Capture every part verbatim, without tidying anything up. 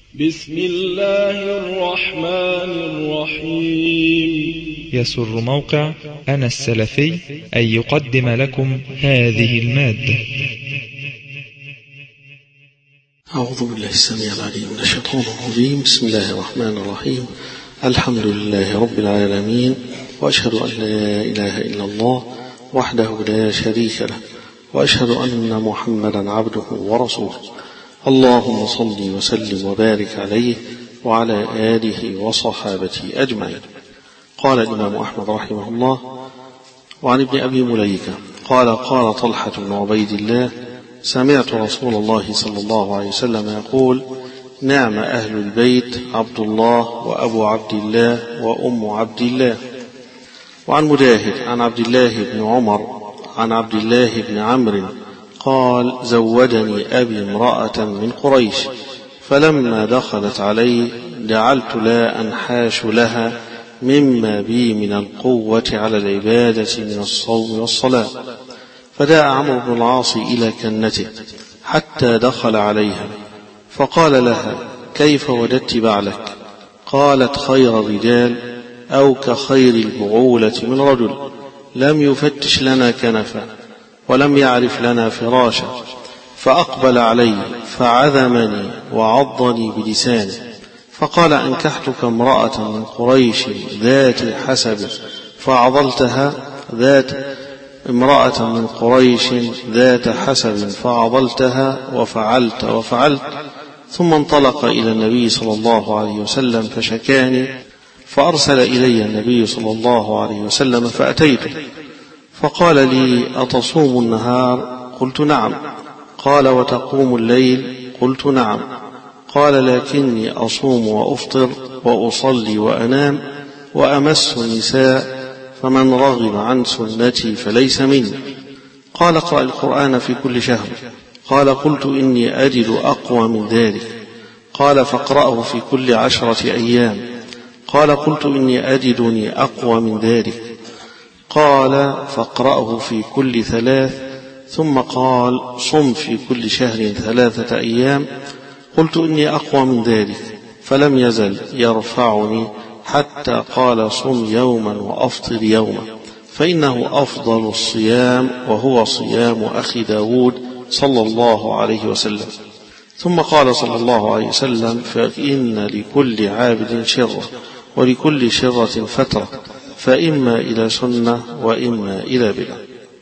بسم الله الرحمن الرحيم. يسر موقع أنا السلفي أن يقدم لكم هذه المادة. أعوذ بالله السميع العليم من الشيطان الرجيم. بسم الله الرحمن الرحيم. الحمد لله رب العالمين، وأشهد أن لا إله إلا الله وحده لا شريك له، وأشهد أن محمدا عبده ورسوله. اللهم صل وسلم وبارك عليه وعلى آله وصحابته أجمعين. قال الإمام أحمد رحمه الله: وعن ابن أبي مليكة قال: قال طلحة بن عبيد الله: سمعت رسول الله صلى الله عليه وسلم يقول: نعم أهل البيت عبد الله وأبو عبد الله وأم عبد الله. وعن مجاهد عن عبد الله بن عمر عن عبد الله بن عمرو قال: زوجني أبي امرأة من قريش، فلما دخلت علي جعلت لا أنحاش لها مما بي من القوة على العبادة من الصوم والصلاة. فجاء عمرو بن العاص إلى كنته حتى دخل عليها فقال لها: كيف وجدت بعلك؟ قالت: خير الرجال أو كخير البعولة من رجل، لم يفتش لنا كنفا ولم يعرف لنا فراشا. فأقبل علي فعذمني وعضني بلسانه فقال: أنكحتك امرأة من قريش ذات حسب فعضلتها ذات امرأة من قريش ذات حسب فعضلتها وفعلت وفعلت. ثم انطلق إلى النبي صلى الله عليه وسلم فشكاني، فأرسل إلي النبي صلى الله عليه وسلم فأتيته فقال لي: أتصوم النهار؟ قلت: نعم. قال: وتقوم الليل؟ قلت: نعم. قال: لكني أصوم وأفطر وأصلي وأنام وأمس النساء، فمن رغب عن سنتي فليس مني. قال: اقرأ القرآن في كل شهر. قال: قلت: إني أجد أقوى من ذلك. قال: فاقرأه في كل عشرة أيام. قال: قلت: إني أجدني أقوى من ذلك. قال: فاقرأه في كل ثلاث. ثم قال: صم في كل شهر ثلاثة أيام. قلت: إني أقوى من ذلك. فلم يزل يرفعني حتى قال: صم يوما وأفطر يوما، فإنه أفضل الصيام وهو صيام أخي داود صلى الله عليه وسلم. ثم قال صلى الله عليه وسلم: فإن لكل عابد شرة ولكل شرة فترة، فإما إلى سنة وإما إلى بدعة.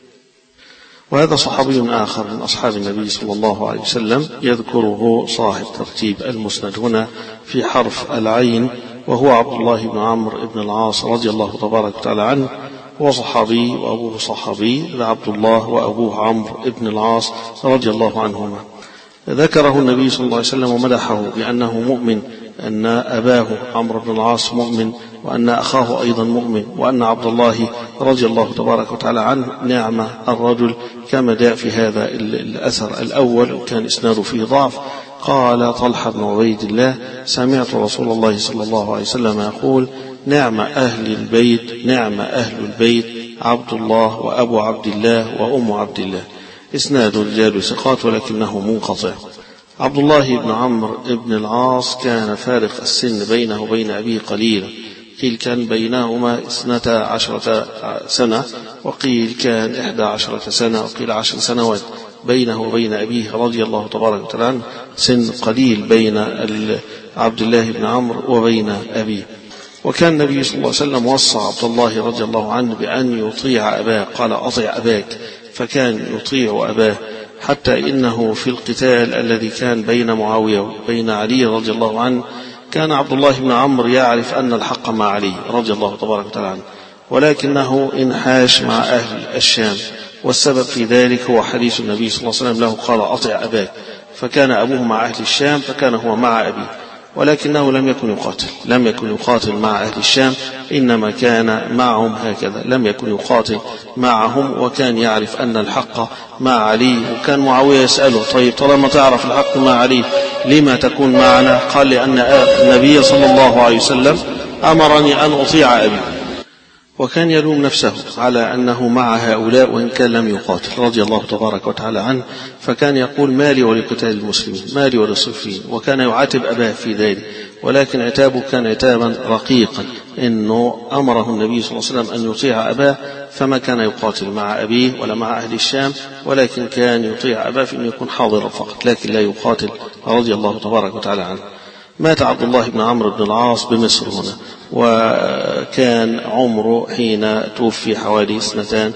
وهذا صحابي آخر من أصحاب النبي صلى الله عليه وسلم يذكره صاحب ترتيب المسند هنا في حرف العين، وهو عبد الله بن عمرو بن العاص رضي الله تبارك وتعالى عنه. هو صحابي وأبوه صحابي، عبد الله وأبوه عمرو بن العاص رضي الله عنهما. ذكره النبي صلى الله عليه وسلم ومدحه بأنه مؤمن، أن أباه عمرو بن العاص مؤمن، وأن أخاه أيضا مؤمن، وأن عبد الله رضي الله تبارك وتعالى عنه نعم الرجل، كما جاء في هذا الأثر الأول وكان إسناده فيه ضعف. قال طلحة بن عبيد الله: سمعت رسول الله صلى الله عليه وسلم يقول: نعم أهل البيت نعم أهل البيت عبد الله وأبو عبد الله وأم عبد الله. إسناد رجال ثقات ولكنه منقطع. عبد الله بن عمرو بن العاص كان فارق السن بينه وبين أبيه قليلا، قيل كان بينهما اثنتا عشرة سنة، وقيل كان إحدى عشرة سنة، وقيل عشر سنوات بينه وبين أبيه رضي الله تبارك وتعالى عنه، سن قليل بين عبد الله بن عمرو وبين أبيه. وكان النبي صلى الله عليه وسلم وصى عبد الله رضي الله عنه بأن يطيع أباه، قال: أطيع أباك، فكان يطيع أباه، حتى إنه في القتال الذي كان بين معاوية وبين علي رضي الله عنه كان عبد الله بن عمرو يعرف أن الحق مع علي رضي الله تبارك وتعالى عنه، ولكنه انحاش مع أهل الشام. والسبب في ذلك هو حديث النبي صلى الله عليه وسلم له قال: أطيع أباك، فكان أبوه مع أهل الشام فكان هو مع أبيه، ولكنه لم يكن يقاتل لم يكن يقاتل مع أهل الشام، إنما كان معهم هكذا، لم يكن يقاتل معهم، وكان يعرف أن الحق مع علي. وكان معاوية يسأله: طيب طالما تعرف الحق مع علي لما تكون معنا؟ قال: لأن النبي صلى الله عليه وسلم أمرني أن أطيع أبي. وكان يلوم نفسه على أنه مع هؤلاء وإن كان لم يقاتل رضي الله تبارك وتعالى عنه، فكان يقول مالي ولقتال المسلمين، مالي وللصفين، وكان يعاتب أباه في ذلك، ولكن عتابه كان عتابا رقيقا، إنه أمره النبي صلى الله عليه وسلم أن يطيع أباه، فما كان يقاتل مع أبيه ولا مع أهل الشام، ولكن كان يطيع أباه في أن يكون حاضرا فقط لكن لا يقاتل رضي الله تبارك وتعالى عنه. مات عبد الله بن عمرو بن العاص بمصر هنا، وكان عمره حين توفي حوالي سنتان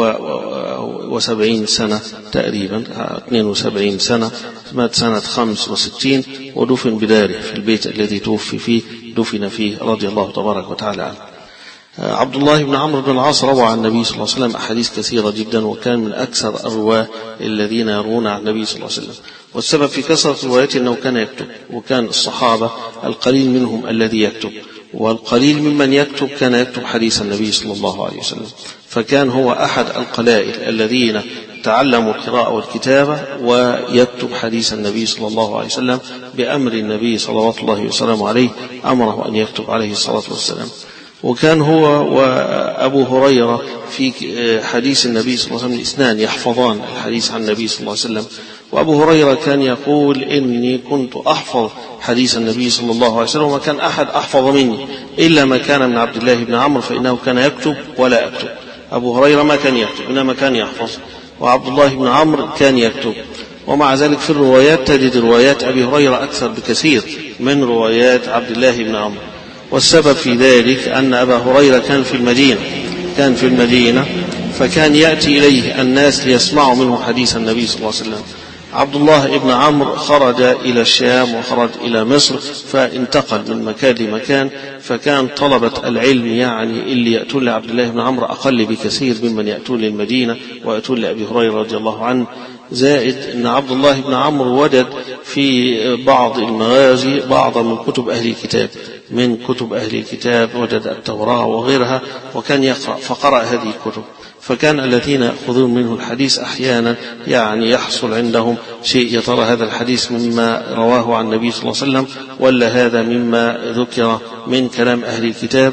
وسبعين سنة تقريبا، اثنين وسبعين سنة، مات سنة خمس وستين، ودفن بداره في البيت الذي توفي فيه دفن فيه رضي الله تبارك وتعالى عنه. عبد الله بن عمرو بن العاص روى عن النبي صلى الله عليه وسلم أحاديث كثيرة جدا، وكان من أكثر الرواه الذين يرون عن النبي صلى الله عليه وسلم، والسبب في كثرة روايته أنه كان يكتب، وكان الصحابة القليل منهم الذي يكتب، والقليل ممن يكتب كان يكتب حديث النبي صلى الله عليه وسلم، فكان هو أحد القلائل الذين تعلموا القراءة والكتابة ويكتب حديث النبي صلى الله عليه وسلم بأمر النبي صلوات الله وسلامه عليه، أمره أن يكتب عليه الصلاة والسلام. وكان هو وأبو هريرة في حديث النبي صلى الله عليه وسلم اثنان يحفظان الحديث عن النبي صلى الله عليه وسلم، وأبو هريرة كان يقول إني كنت أحفظ حديث النبي صلى الله عليه وسلم، وما كان أحد أحفظ مني إلا ما كان من عبد الله بن عمرو فإنه كان يكتب ولا أكتب. أبو هريرة ما كان يكتب إنما كان يحفظ، وعبد الله بن عمرو كان يكتب. ومع ذلك في الروايات تجد روايات أبي هريرة أكثر بكثير من روايات عبد الله بن عمرو، والسبب في ذلك أن أبا هريرة كان في المدينة كان في المدينة فكان يأتي إليه الناس ليسمعوا منه حديث النبي صلى الله عليه وسلم. عبد الله بن عمرو خرج إلى الشام وخرج إلى مصر، فانتقل من مكان لمكان، فكان طلبة العلم يعني اللي يأتون لعبد الله بن عمرو أقل بكثير ممن يأتون للمدينة ويأتون لأبي هريرة رضي الله عنه. زائد أن عبد الله بن عمرو وجد في بعض المغازي بعض من كتب أهل الكتاب من كتب أهل الكتاب وجد التوراة وغيرها، وكان يقرأ فقرأ هذه الكتب، فكان الذين يأخذون منه الحديث أحيانا يعني يحصل عندهم شيء، يا ترى هذا الحديث مما رواه عن النبي صلى الله عليه وسلم ولا هذا مما ذكر من كلام أهل الكتاب،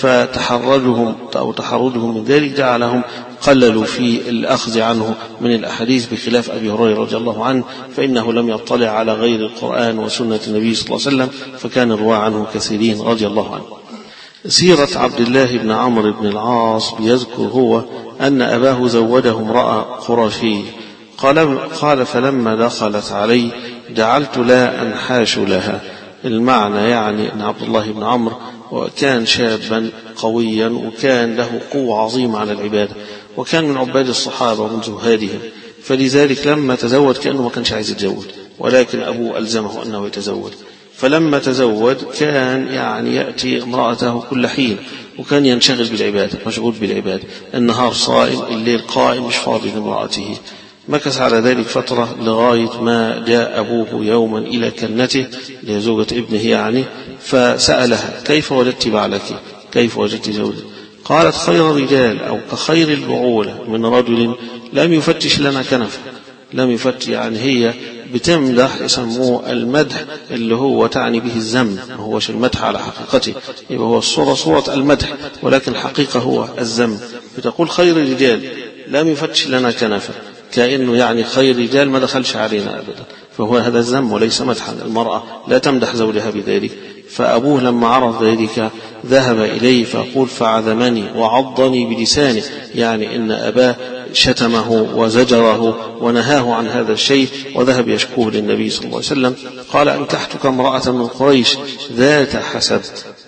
فتحرجهم أو تحرجهم من ذلك جعلهم قللوا في الأخذ عنه من الأحاديث، بخلاف أبي هريرة رضي الله عنه فإنه لم يطلع على غير القرآن وسنة النبي صلى الله عليه وسلم، فكان الرواة عنه كثيرين رضي الله عنه. سيرة عبد الله بن عمرو بن العاص بيذكر هو أن أباه زوده امرأة قرشية، قال, قال فلما دخلت علي جعلت لا أنحاش لها. المعنى يعني أن عبد الله بن عمرو وكان شابا قويا وكان له قوة عظيمة على العبادة، وكان من عباد الصحابة ومن زهادهم، فلذلك لما تزوج كأنه ما كانش عايز يتزوج، ولكن أبوه ألزمه أنه يتزوج. فلما تزوج كان يعني يأتي امرأته كل حين، وكان ينشغل بالعبادة، مشغول بالعبادة، النهار صائم الليل قائم مش فاضي لامرأته. مكث على ذلك فترة لغاية ما جاء أبوه يوما إلى كنته لزوجة ابنه يعني، فسألها كيف وجدت بعلك، كيف وجدت زوجك؟ قالت خير الرجال أو كخير البعولة من رجل لم يفتش لنا كنفه. لم يفتش يعني هي بتمدح، يسموه المدح اللي هو تعني به الذم، ما هوش المدح على حقيقته، يبقى هو الصورة صورة المدح ولكن الحقيقة هو الذم. بتقول خير الرجال لم يفتش لنا كنفه، كأنه يعني خير رجال ما دخلش علينا أبدا، فهو هذا الذم وليس مدحا. المرأة لا تمدح زوجها بذلك. فأبوه لما عرف ذلك ذهب إليه فأقول فعذمني وعضني بلسانه، يعني إن أباه شتمه وزجره ونهاه عن هذا الشيء، وذهب يشكوه للنبي صلى الله عليه وسلم. قال أنكحتك امرأة من قريش ذات حسب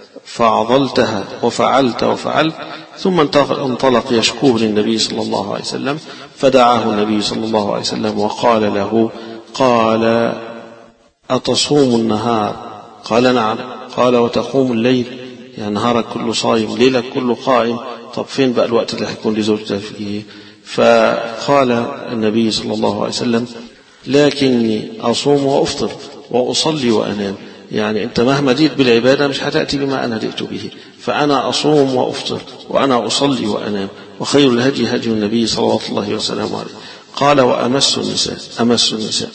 فعضلتها وفعلت وفعلت، ثم انطلق يشكوه للنبي صلى الله عليه وسلم، فدعاه النبي صلى الله عليه وسلم وقال له، قال أتصوم النهار؟ قال نعم. قال وتقوم الليل؟ يعني نهارك كله صايم ليلك كله قائم، طب فين بقى الوقت اللي هيكون لزوجتك فيه؟ فقال النبي صلى الله عليه وسلم لكني أصوم وأفطر وأصلي وأنام، يعني أنت مهما جئت بالعبادة مش هتأتي بما أنا جئت به، فأنا أصوم وأفطر وأنا أصلي وأنام، وخير الهدي هدي النبي صلى الله عليه وسلم عليه. قال وأمس النساء، أمس النساء.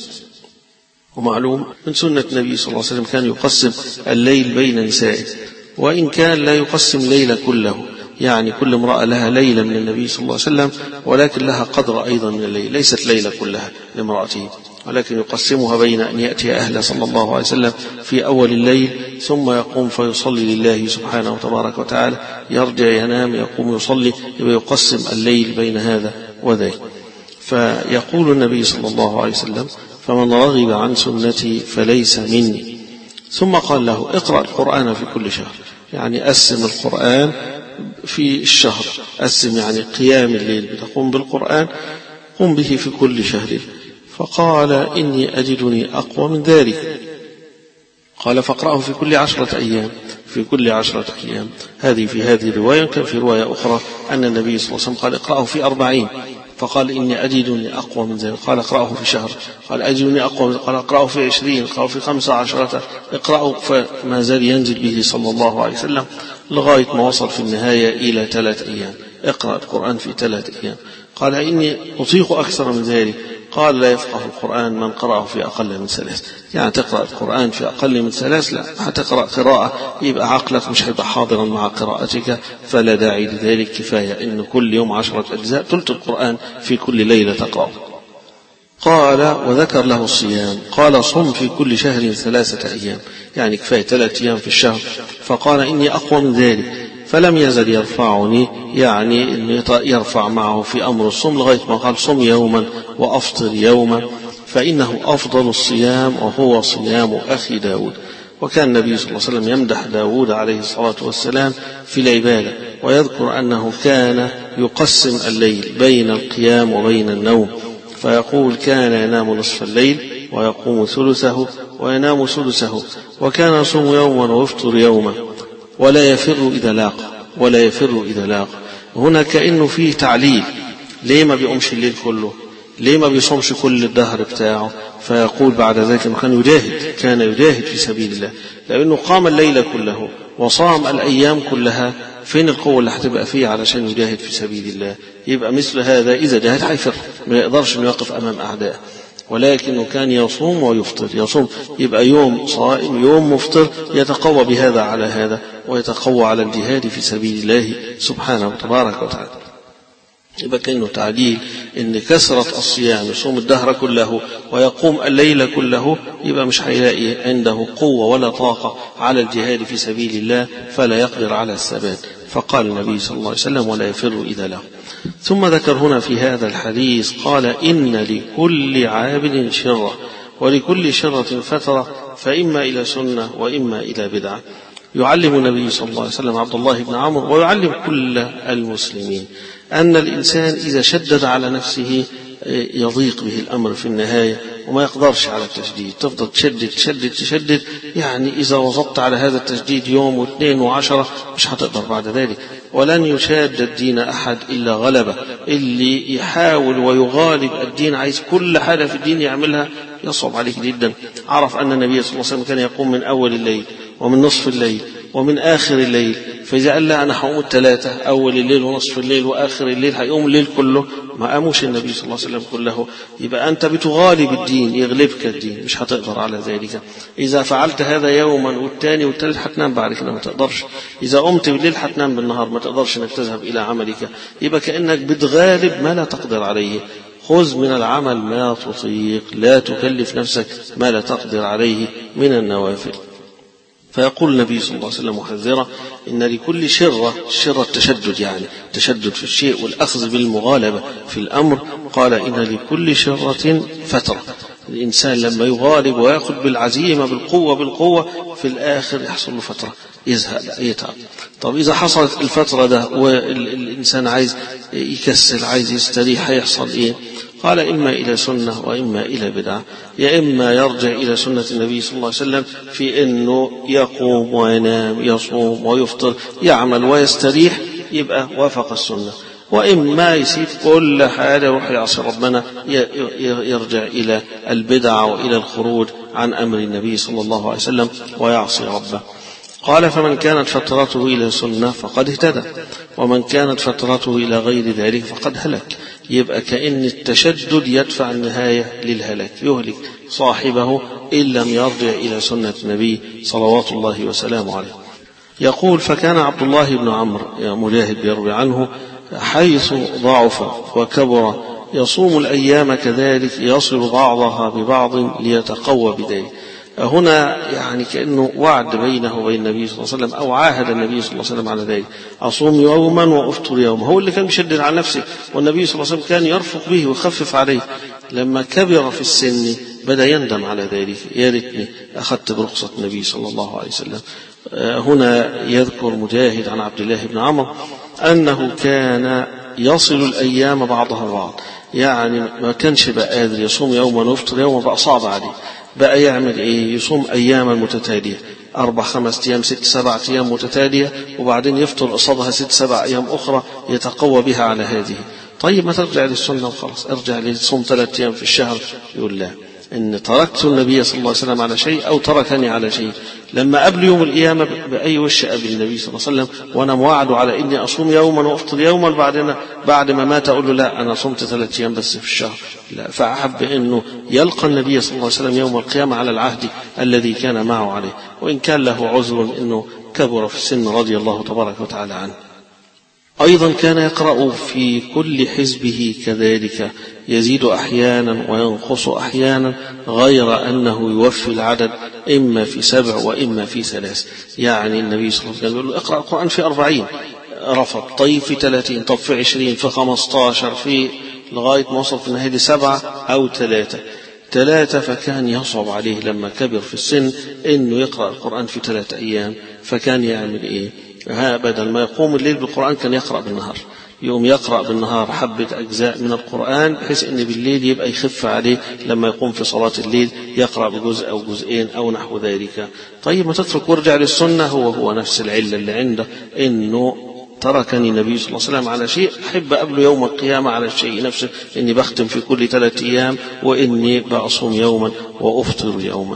ومعلوم من سنة النبي صلى الله عليه وسلم كان يقسم الليل بين نسائه، وإن كان لا يقسم الليل كله، يعني كل امرأة لها ليلة من النبي صلى الله عليه وسلم، ولكن لها قدر أيضا من الليل، ليست ليلة كلها لامرأته، ولكن يقسمها بين أن يأتي أهله صلى الله عليه وسلم في أول الليل ثم يقوم فيصلي لله سبحانه وتبارك وتعالى، يرجع ينام يقوم يصلي، يقسم الليل بين هذا وذاك. فيقول النبي صلى الله عليه وسلم: فمن رغب عن سنتي فليس مني. ثم قال له: اقرأ القرآن في كل شهر، يعني قسم القرآن في الشهر، قسم يعني قيام الليل بتقوم بالقرآن، قم به في كل شهر. فقال: إني أجدني أقوى من ذلك. قال: فاقرأه في كل عشرة أيام، في كل عشرة أيام. هذه في هذه الرواية. كان في رواية أخرى أن النبي صلى الله عليه وسلم قال: اقرأه في أربعين، فقال: إني أجدني أقوى من ذلك. قال: اقرأه في شهر. قال: أجدني أقوى من ذلك. قال: اقرأه في عشرين. قال: في خمسة عشرة. اقرأه. فما زال ينزل به صلى الله عليه وسلم لغاية ما وصل في النهاية إلى ثلاث أيام. اقرأ القرآن في ثلاث أيام. قال: إني أطيق أكثر من ذلك. قال: لا يفقه القرآن من قرأه في أقل من ثلاث. يعني تقرأ القرآن في أقل من ثلاث؟ لا، هتقرأ قراءة يبقى عقلك مش هيبقى حاضرا مع قراءتك، فلا داعي لذلك. كفاية إن كل يوم عشرة أجزاء، ثلث القرآن في كل ليلة تقرأ. قال: وذكر له الصيام. قال: صم في كل شهر ثلاثة أيام، يعني كفاية ثلاثة أيام في الشهر. فقال: إني أقوى من ذلك. فلم يزل يرفعني، يعني إنه يرفع معه في أمر الصوم لغاية ما قال: صم يوما وأفطر يوما، فإنه أفضل الصيام وهو صيام أخي داود. وكان النبي صلى الله عليه وسلم يمدح داود عليه الصلاة والسلام في العبادة، ويذكر أنه كان يقسم الليل بين القيام وبين النوم، فيقول: كان ينام نصف الليل ويقوم ثلثه وينام ثلثه، وكان يصوم يوما ويفطر يوما، ولا يفر إذا لاقى، ولا يفر إذا لاقى. هنا كأنه فيه تعليل، ليه ما بيقومش الليل كله؟ ليه ما بيصومش كل الدهر بتاعه؟ فيقول بعد ذلك أنه كان يجاهد، كان يجاهد في سبيل الله، لأنه قام الليل كله وصام الأيام كلها. فين القوة اللي هتبقى فيه علشان يجاهد في سبيل الله؟ يبقى مثل هذا إذا جاهد هيفر، ما يقدرش أن يقف أمام أعدائه، ولكنه كان يصوم ويفطر، يصوم يبقى يوم صائم يوم مفطر، يتقوى بهذا على هذا، ويتقوى على الجهاد في سبيل الله سبحانه وتبارك وتعالى. يبقى كأنه تعديل إن كثرة الصيام يصوم الدهر كله ويقوم الليل كله، يبقى مش هيلاقي عنده قوة ولا طاقة على الجهاد في سبيل الله، فلا يقدر على الثبات. فقال النبي صلى الله عليه وسلم: ولا يفر إذا له. ثم ذكر هنا في هذا الحديث قال: إن لكل عابد شرة، ولكل شرة فترة، فإما إلى سنة وإما إلى بدعة. يعلم النبي صلى الله عليه وسلم عبد الله بن عمرو ويعلم كل المسلمين أن الإنسان إذا شدد على نفسه يضيق به الأمر في النهاية، وما يقدرش على التشديد، تفضل تشدد تشدد تشدد، يعني إذا وظبت على هذا التشديد يوم واثنين وعشرة مش هتقدر بعد ذلك. ولن يشاد الدين أحد إلا غلبه. اللي يحاول ويغالب الدين عايز كل حاجة في الدين يعملها، يصعب عليك جدا. عرف أن النبي صلى الله عليه وسلم كان يقوم من أول الليل ومن نصف الليل ومن آخر الليل، فإذا قال لا أنا هقوم الثلاثة، أول الليل ونصف الليل وآخر الليل، هيقوم الليل كله، ما قاموش النبي صلى الله عليه وسلم كله. يبقى أنت بتغالب الدين، يغلبك الدين، مش هتقدر على ذلك. إذا فعلت هذا يوما والثاني والثالث هتنام بعد كده، ما تقدرش. إذا قمت بالليل هتنام بالنهار، ما تقدرش أنك تذهب إلى عملك. يبقى كأنك بتغالب ما لا تقدر عليه. خذ من العمل ما تطيق، لا تكلف نفسك ما لا تقدر عليه من النوافل. فيقول النبي صلى الله عليه وسلم محذرا: إن لكل شرة، شرة التشدد، يعني تشدد في الشيء والأخذ بالمغالبة في الأمر. قال: إن لكل شرة فترة. الإنسان لما يغالب ويأخذ بالعزيمة بالقوة بالقوة، في الآخر يحصل له فترة يزهق يتعب. طب إذا حصلت الفترة ده والإنسان عايز يكسل عايز يستريح، هيحصل إيه؟ قال: إما إلى سنة وإما إلى بدعة. يا إما يرجع إلى سنة النبي صلى الله عليه وسلم في أنه يقوم وينام، يصوم ويفطر، يعمل ويستريح، يبقى وافق السنة. وإما يسيب كل حاجة يروح يعصي ربنا، يرجع إلى البدع وإلى الخروج عن أمر النبي صلى الله عليه وسلم ويعصي ربه. قال: فمن كانت فترته إلى سنة فقد اهتدى، ومن كانت فترته إلى غير ذلك فقد هلك. يبقى كأن التشدد يدفع النهاية للهلاك، يهلك صاحبه إن لم يرجع إلى سنة النبي صلوات الله وسلامه عليه. يقول فكان عبد الله بن عمرو يا مجاهد يروي عنه حيث ضعف وكبر يصوم الأيام كذلك يصل بعضها ببعض ليتقوى بذلك. هنا يعني كأنه وعد بينه وبين النبي صلى الله عليه وسلم أو عاهد النبي صلى الله عليه وسلم على ذلك. أصوم يوما وأفطر يوما. هو اللي كان بيشدد على نفسه والنبي صلى الله عليه وسلم كان يرفق به ويخفف عليه. لما كبر في السن بدأ يندم على ذلك، يا ريتني أخذت برخصة النبي صلى الله عليه وسلم. هنا يذكر مجاهد عن عبد الله بن عمرو أنه كان يصل الأيام بعضها بعض، يعني ما كانش بقى قادر يصوم يوما ويفطر يوما، بقى صعب عليه، بقى يعمل ايه؟ يصوم اياما متتاليه، اربع خمس ايام ست سبع ايام متتاليه، وبعدين يفطر قصادها ست سبع ايام اخرى يتقوى بها على هذه. طيب ما ترجع للسنه وخلاص، ارجع لصوم ثلاث ايام في الشهر. يقول لا، ان تركت النبي صلى الله عليه وسلم على شيء او تركني على شيء. لما قبل يوم القيامه باي وش قبل النبي صلى الله عليه وسلم وانا موعد على اني اصوم يوما وافطر يوما، بعدين بعد ما مات اقول له لا انا صمت ثلاث ايام بس في الشهر. لا، فاحب انه يلقى النبي صلى الله عليه وسلم يوم القيامه على العهد الذي كان معه عليه، وان كان له عذر انه كبر في السن رضي الله تبارك وتعالى عنه. أيضا كان يقرأ في كل حزبه كذلك، يزيد أحيانا وينقص أحيانا، غير أنه يوفي العدد إما في سبع وإما في ثلاث. يعني النبي صلى الله عليه وسلم يقول له اقرأ القرآن في أربعين، رفض. طيب في ثلاثين، طب في عشرين، في خمستاشر، في لغاية ما وصل في النهاية سبعة أو ثلاثة ثلاثة فكان يصعب عليه لما كبر في السن إنه يقرأ القرآن في ثلاثة أيام. فكان يعمل إيه؟ ها بدل ما يقوم الليل بالقرآن كان يقرأ بالنهار، يوم يقرأ بالنهار حبة أجزاء من القرآن بحيث أن بالليل يبقى يخف عليه لما يقوم في صلاة الليل يقرأ بجزء أو جزئين أو نحو ذلك. طيب ما تترك وارجع للسنة. هو هو نفس العلة اللي عنده، إنه تركني النبي صلى الله عليه وسلم على شيء أحب قبل يوم القيامة على الشيء نفسه، إني بختم في كل ثلاثة أيام وإني بأصوم يوما وأفطر يوما.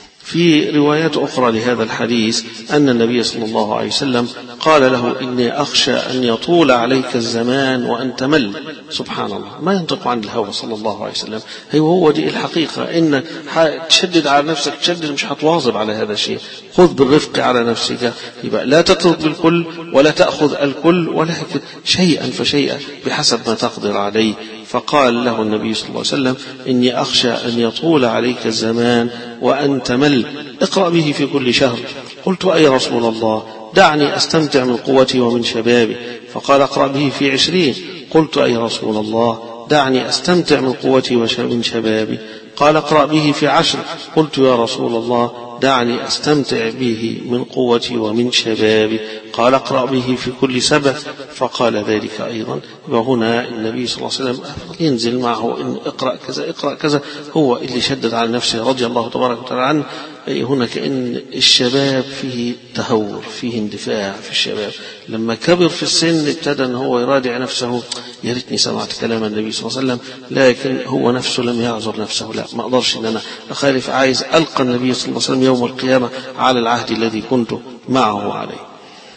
في روايات أخرى لهذا الحديث أن النبي صلى الله عليه وسلم قال له إني أخشى أن يطول عليك الزمان وأن تمل. سبحان الله، ما ينطق عن الهوى صلى الله عليه وسلم. هو هو دي الحقيقة، إنك تشدد على نفسك، تشدد مش هتواظب على هذا الشيء، خذ بالرفق على نفسك. يبقى لا تترك بالكل ولا تأخذ الكل، ولكن شيئا فشيئا بحسب ما تقدر عليه. فقال له النبي صلى الله عليه وسلم إني أخشى أن يطول عليك الزمان وأن تمل، اقرأ به في كل شهر. قلت أي رسول الله؟ دعني أستمتع من قوتي ومن شبابي. فقال اقرأ به في عشرين. قلت أي رسول الله؟ دعني أستمتع من قوتي ومن شبابي. قال اقرأ به في عشر. قلت يا رسول الله دعني أستمتع به من قوتي ومن شبابي. قال اقرأ به في كل سبع. فقال ذلك أيضا. وهنا النبي صلى الله عليه وسلم ينزل معه إن اقرأ كذا اقرأ كذا، هو اللي شدد على نفسه رضي الله تبارك وتعالى عنه. هنا كأن الشباب فيه تهور، فيه اندفاع في الشباب. لما كبر في السن ابتدى أن هو يراجع نفسه، يا ريتني سمعت كلام النبي صلى الله عليه وسلم، لكن هو نفسه لم يعذر نفسه. لا، ما أقدرش أن أنا أخالف، عايز ألقى النبي صلى الله عليه وسلم يوم القيامة على العهد الذي كنت معه عليه.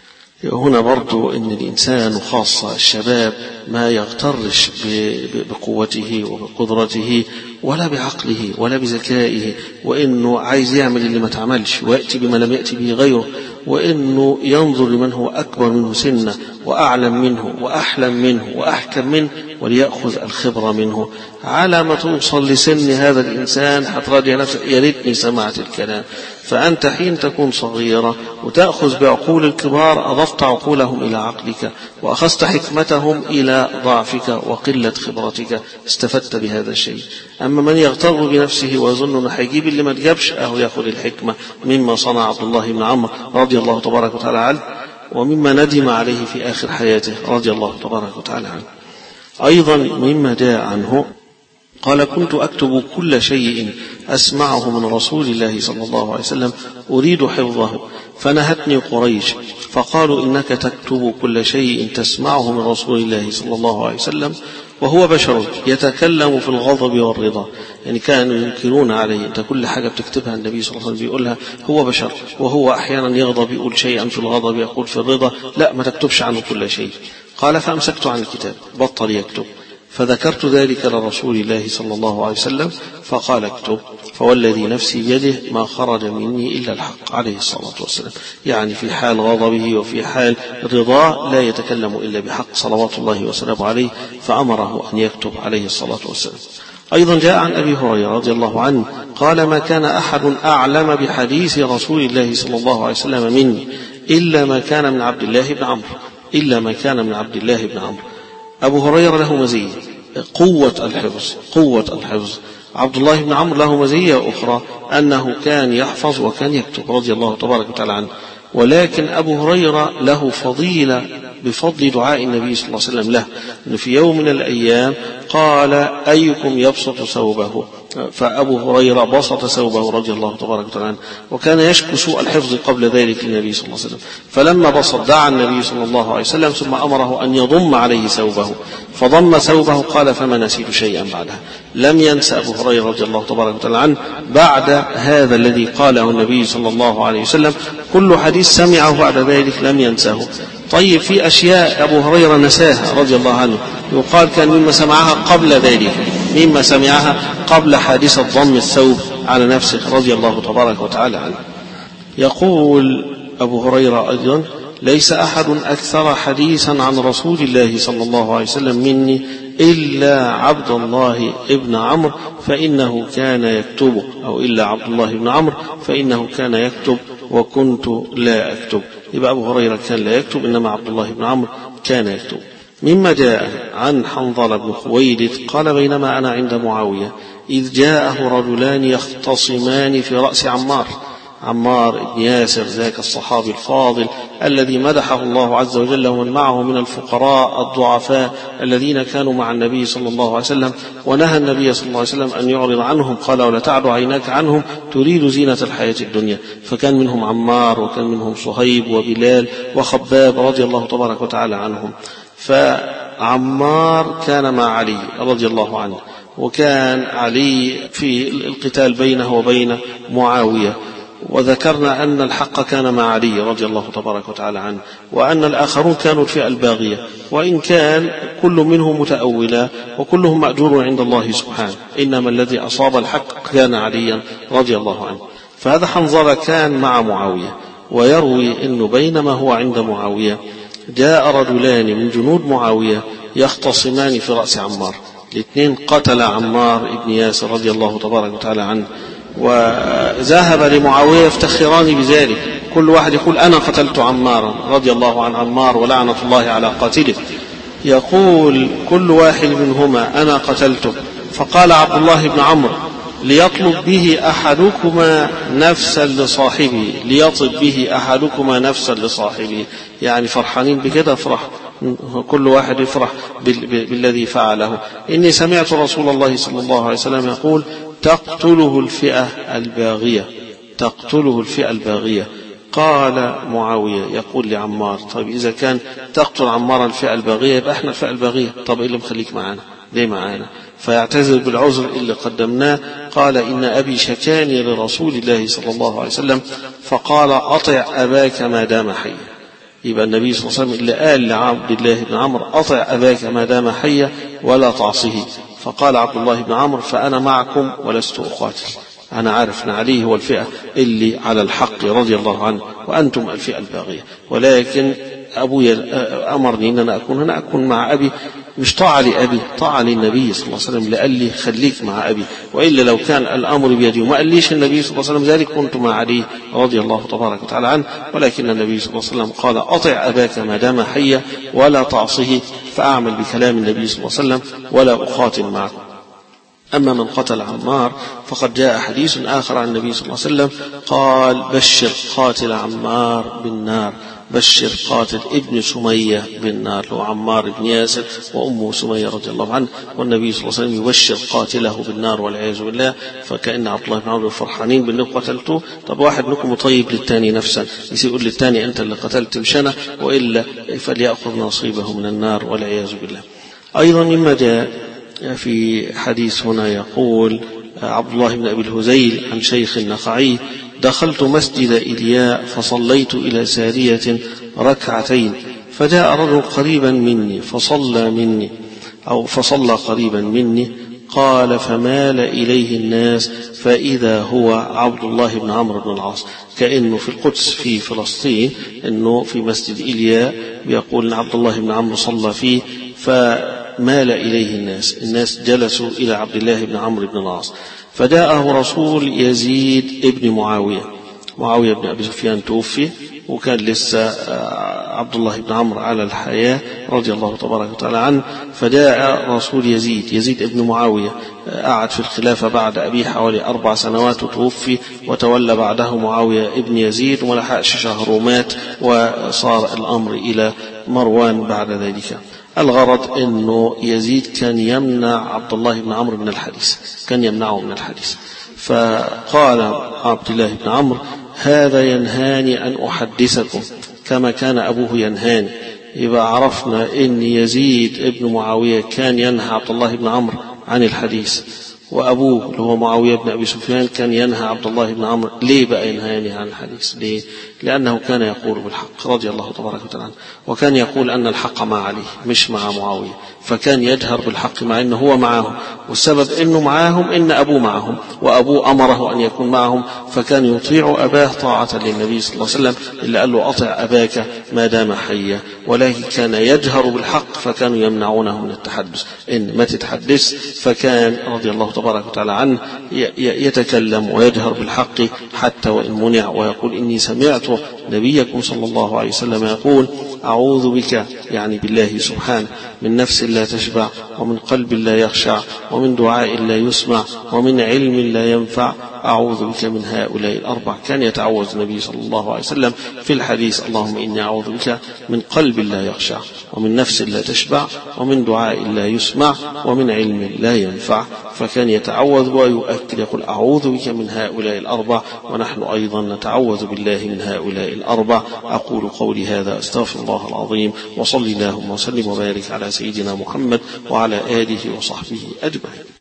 هنا برضو أن الإنسان وخاصة الشباب ما يغترش بقوته وبقدرته ولا بعقله ولا بذكائه، وإنه عايز يعمل اللي ما تعملش ويأتي بما لم يأتي به غيره، وإنه ينظر لمن هو أكبر منه سنة وأعلم منه وأحلم منه وأحكم منه وليأخذ الخبرة منه. على ما توصل لسن هذا الإنسان هتراجع نفسك، يا ريتني سمعت الكلام. فأنت حين تكون صغيرة وتأخذ بعقول الكبار أضفت عقولهم إلى عقلك وأخذت حكمتهم إلى ضعفك وقلة خبرتك، استفدت بهذا الشيء. أما من يغتر بنفسه ويظن أنه هيجيب اللي ما تجابش، أهو يأخذ الحكمة مما صنع عبد الله بن عمرو رضي الله تبارك وتعالى عنه، ومما ندم عليه في آخر حياته رضي الله تبارك وتعالى عنه. أيضا مما جاء عنه قال كنت أكتب كل شيء أسمعه من رسول الله صلى الله عليه وسلم أريد حفظه، فنهتني قريش فقالوا إنك تكتب كل شيء تسمعه من رسول الله صلى الله عليه وسلم وهو بشر يتكلم في الغضب والرضا. يعني كانوا ينكرون عليه، أنت كل حاجة بتكتبها النبي صلى الله عليه وسلم بيقولها هو بشر، وهو أحيانا يغضب يقول شيئا في الغضب يقول في الرضا، لا ما تكتبش عنه كل شيء. قال فأمسكت عن الكتاب، بطل يكتب. فذكرت ذلك لرسول الله صلى الله عليه وسلم فقال اكتب، فوالذي نفسي بيده ما خرج مني إلا الحق عليه الصلاة والسلام. يعني في حال غضبه وفي حال رضاه لا يتكلم إلا بحق صلوات الله وسلامه عليه، فأمره أن يكتب عليه الصلاة والسلام. أيضا جاء عن أبي هريرة رضي الله عنه قال ما كان أحد أعلم بحديث رسول الله صلى الله عليه وسلم مني إلا ما كان من عبد الله بن عمرو إلا ما كان من عبد الله بن عمرو. أبو هريرة له مزية قوة الحفظ قوة الحفظ عبد الله بن عمرو له مزية أخرى أنه كان يحفظ وكان يكتب رضي الله تبارك وتعالى عنه. ولكن أبو هريرة له فضيلة بفضل دعاء النبي صلى الله عليه وسلم له، أنه في يوم من الأيام قال أيكم يبسط ثوبه، فأبو هريرة بسط ثوبه رضي الله تبارك وتعالى عنه، وكان يشكو سوء الحفظ قبل ذلك للنبي صلى الله عليه وسلم، فلما بسط دعا النبي صلى الله عليه وسلم ثم أمره أن يضم عليه ثوبه، فضم ثوبه قال فما نسيت شيئا بعدها. لم ينسى أبو هريرة رضي الله تبارك وتعالى عنه بعد هذا الذي قاله النبي صلى الله عليه وسلم، كل حديث سمعه بعد ذلك لم ينساه. طيب في أشياء أبو هريرة نساها رضي الله عنه، يقال كان مما سمعها قبل ذلك، مما سمعها قبل حادثة ضم الثوب على نفسه رضي الله تبارك وتعالى عنه. يقول أبو هريرة أيضا ليس أحد أكثر حديثا عن رسول الله صلى الله عليه وسلم مني إلا عبد الله ابن عمرو فإنه كان يكتب، أو إلا عبد الله ابن عمرو فإنه كان يكتب وكنت لا أكتب. يبقى أبو هريرة كان لا يكتب، إنما عبد الله بن عمرو كان يكتب. مما جاء عن حنظلة بن خويلد قال بينما أنا عند معاوية إذ جاءه رجلان يختصمان في رأس عمار عمار بن ياسر ذاك الصحابي الفاضل الذي مدحه الله عز وجل ومن معه من الفقراء الضعفاء الذين كانوا مع النبي صلى الله عليه وسلم، ونهى النبي صلى الله عليه وسلم أن يعرض عنهم، قال ولا تعد عيناك عنهم تريد زينة الحياة الدنيا. فكان منهم عمار وكان منهم صهيب وبلال وخباب رضي الله تبارك وتعالى عنهم. فعمار كان مع علي رضي الله عنه، وكان علي في القتال بينه وبين معاوية، وذكرنا أن الحق كان مع علي رضي الله تبارك وتعالى عنه، وأن الآخرون كانوا الفئة الباغية، وإن كان كل منهم متأولا وكلهم مأجور عند الله سبحانه، إنما الذي أصاب الحق كان عليا رضي الله عنه. فهذا حنظلة كان مع معاوية، ويروي أنه بينما هو عند معاوية جاء رجلان من جنود معاوية يختصمان في رأس عمار، الاثنين قتل عمار بن ياسر رضي الله تبارك وتعالى عنه، وذهب لمعاوية يفتخران بذلك، كل واحد يقول أنا قتلت عمارا رضي الله عن عمار ولعنة الله على قاتله. يقول كل واحد منهما أنا قتلته، فقال عبد الله بن عمرو ليطلب به أحدكما نفسا لصاحبه ليطلب به أحدكما نفسا لصاحبه، يعني فرحانين بكده افرح، كل واحد يفرح بالذي فعله. إني سمعت رسول الله صلى الله عليه وسلم يقول تقتله الفئة الباغية تقتله الفئة الباغية. قال معاوية يقول لعمار طيب إذا كان تقتل عمار الفئة الباغية يبقى احنا الفئة الباغية، طب إيه اللي مخليك معانا ليه معانا؟ فيعتذر بالعذر اللي قدمناه. قال إن أبي شكاني لرسول الله صلى الله عليه وسلم فقال أطع أباك ما دام حيا. يبقى النبي صلى الله عليه وسلم اللي قال لعبد الله بن عمرو أطع أباك ما دام حيا ولا تعصه. فقال عبد الله بن عمرو فأنا معكم ولست أقاتل، أنا عارف أن عليه هو الفئة اللي على الحق رضي الله عنه وأنتم الفئة الباغية، ولكن أبوي أمرني أن أنا أكون هنا أكون مع أبي، مش طاعة لأبي، طاعة للنبي صلى الله عليه وسلم اللي قال لي خليك مع أبي، وإلا لو كان الأمر بيدي وما قال ليش النبي صلى الله عليه وسلم ذلك كنت مع علي رضي الله تبارك وتعالى عنه، ولكن النبي صلى الله عليه وسلم قال أطع أباك ما دام حيا ولا تعصه، فأعمل بكلام النبي صلى الله عليه وسلم ولا أقاتل معه. أما من قتل عمار فقد جاء حديث آخر عن النبي صلى الله عليه وسلم قال بشر قاتل عمار بالنار، بشر قاتل ابن سمية بالنار، له عمار بن ياسر وأمه سمية رضي الله عنه، والنبي صلى الله عليه وسلم يبشر قاتله بالنار والعياذ بالله. فكأن عبد الله بن عمرو فرحانين بأنه قتلته. طب واحد منكم طيب للتاني نفسا يقول للتاني أنت اللي قتلت مش أنا، وإلا فليأخذ نصيبه من النار والعياذ بالله. أيضا مما جاء في حديث هنا يقول عبد الله بن أبي الهذيل عن شيخ النخعي دخلت مسجد إلياء فصليت إلى سارية ركعتين، فجاء رجل قريبا مني فصلى مني، أو فصلى قريبا مني. قال فمال إليه الناس فإذا هو عبد الله بن عمرو بن العاص. كأنه في القدس في فلسطين، أنه في مسجد إيليا بيقول أن عبد الله بن عمرو صلى فيه، فمال إليه الناس، الناس جلسوا إلى عبد الله بن عمرو بن العاص. فجاءه رسول يزيد ابن معاوية، معاوية بن أبي سفيان توفي، وكان لسه عبد الله بن عمرو على الحياة رضي الله تبارك وتعالى عنه. فجاء رسول يزيد، يزيد ابن معاوية قعد في الخلافة بعد أبيه حوالي أربع سنوات وتوفي، وتولى بعده معاوية ابن يزيد وما لحقش شهر ومات، وصار الأمر إلى مروان بعد ذلك. الغرض أنه يزيد كان يمنع عبد الله بن عمرو من الحديث، كان يمنعه من الحديث. فقال عبد الله بن عمرو هذا ينهاني أن أحدثكم كما كان أبوه ينهاني. يبقى عرفنا أن يزيد ابن معاوية كان ينهى عبد الله بن عمرو عن الحديث، وأبوه اللي هو معاوية بن أبي سفيان كان ينهى عبد الله بن عمرو. ليه بقى ينهاني عن الحديث؟ ليه؟ لأنه كان يقول بالحق رضي الله تبارك وتعالى، وكان يقول أن الحق مع علي مش مع معاوية، فكان يجهر بالحق مع أنه هو معهم، والسبب أنه معهم إن أبوه معهم، وأبوه أمره أن يكون معهم، فكان يطيع أباه طاعة للنبي صلى الله عليه وسلم، إلا قال له أطع أباك ما دام حيا. ولكن كان يجهر بالحق فكانوا يمنعونه من التحدث، إن ما تتحدث. فكان رضي الله تبارك وتعالى عنه يتكلم ويجهر بالحق حتى وإن منع، ويقول إني سمعت نبيكم صلى الله عليه وسلم يقول أعوذ بك، يعني بالله سبحانه، من نفس لا تشبع، ومن قلب لا يخشع، ومن دعاء لا يسمع، ومن علم لا ينفع، أعوذ بك من هؤلاء الأربع. كان يتعوذ النبي صلى الله عليه وسلم في الحديث اللهم إني أعوذ بك من قلب لا يخشع، ومن نفس لا تشبع، ومن دعاء لا يسمع، ومن علم لا ينفع. فكان يتعوذ ويؤكد يقول أعوذ بك من هؤلاء الأربع، ونحن أيضا نتعوذ بالله من هؤلاء الأربع. أقول قولي هذا أستغفر الله العظيم، وصلي اللهم وسلم وبارك على سيدنا محمد وعلى آله وصحبه أجمعين.